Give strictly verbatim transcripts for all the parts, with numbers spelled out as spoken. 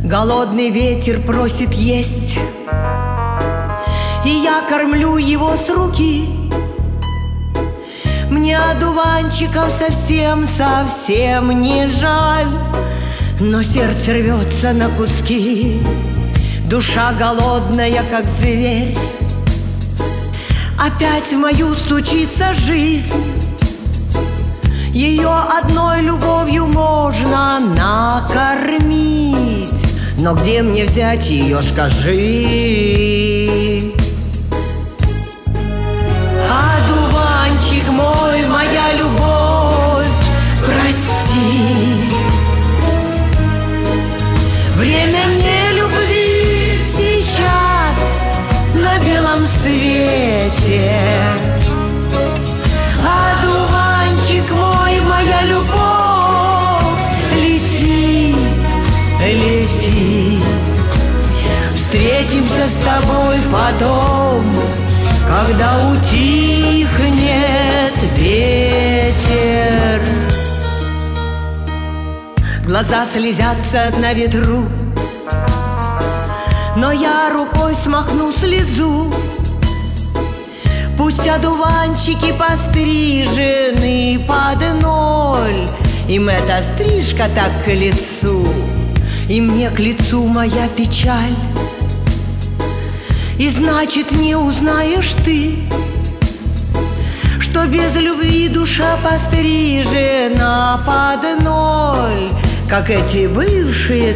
Голодный ветер просит есть, и я кормлю его с руки. Мне одуванчиков совсем-совсем не жаль, но сердце рвется на куски. Душа голодная, как зверь, опять в мою стучится жизнь. Ее одной любовью можно накормить, но где мне взять ее, скажи? Одуванчик мой, моя любовь, прости. Время мне любви сейчас на белом свете. Одуванчик мой, моя любовь, лети, лети. Встретимся с тобой потом, когда утихнет ветер. Глаза слезятся на ветру, но я рукой смахну слезу. Пусть одуванчики пострижены под ноль, им эта стрижка так к лицу, и мне к лицу моя печаль. И значит, не узнаешь ты, что без любви душа пострижена под ноль, как эти бывшие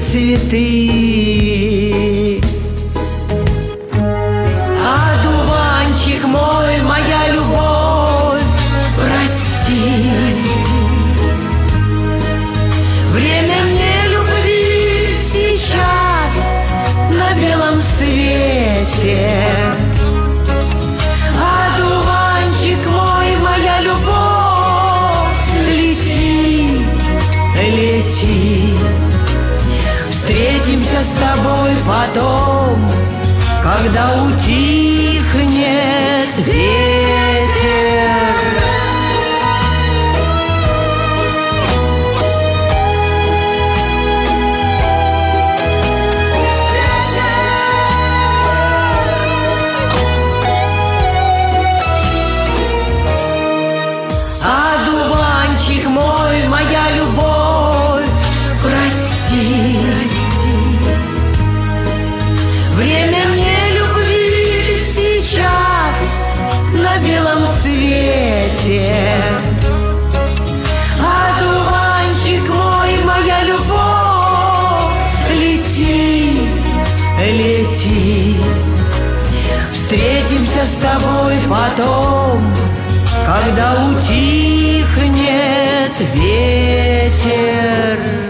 цветы. Одуванчик мой, моя любовь, прости. Время мне любви сейчас на белом свете. Одуванчик мой, моя любовь, лети, лети. Встретимся с тобой потом, когда утихнет ветер. Одуванчик мой, моя любовь, прости. Время мне любви сейчас на белом свете. Одуванчик мой, моя любовь, лети, лети. Встретимся с тобой потом, когда утихнет ветер.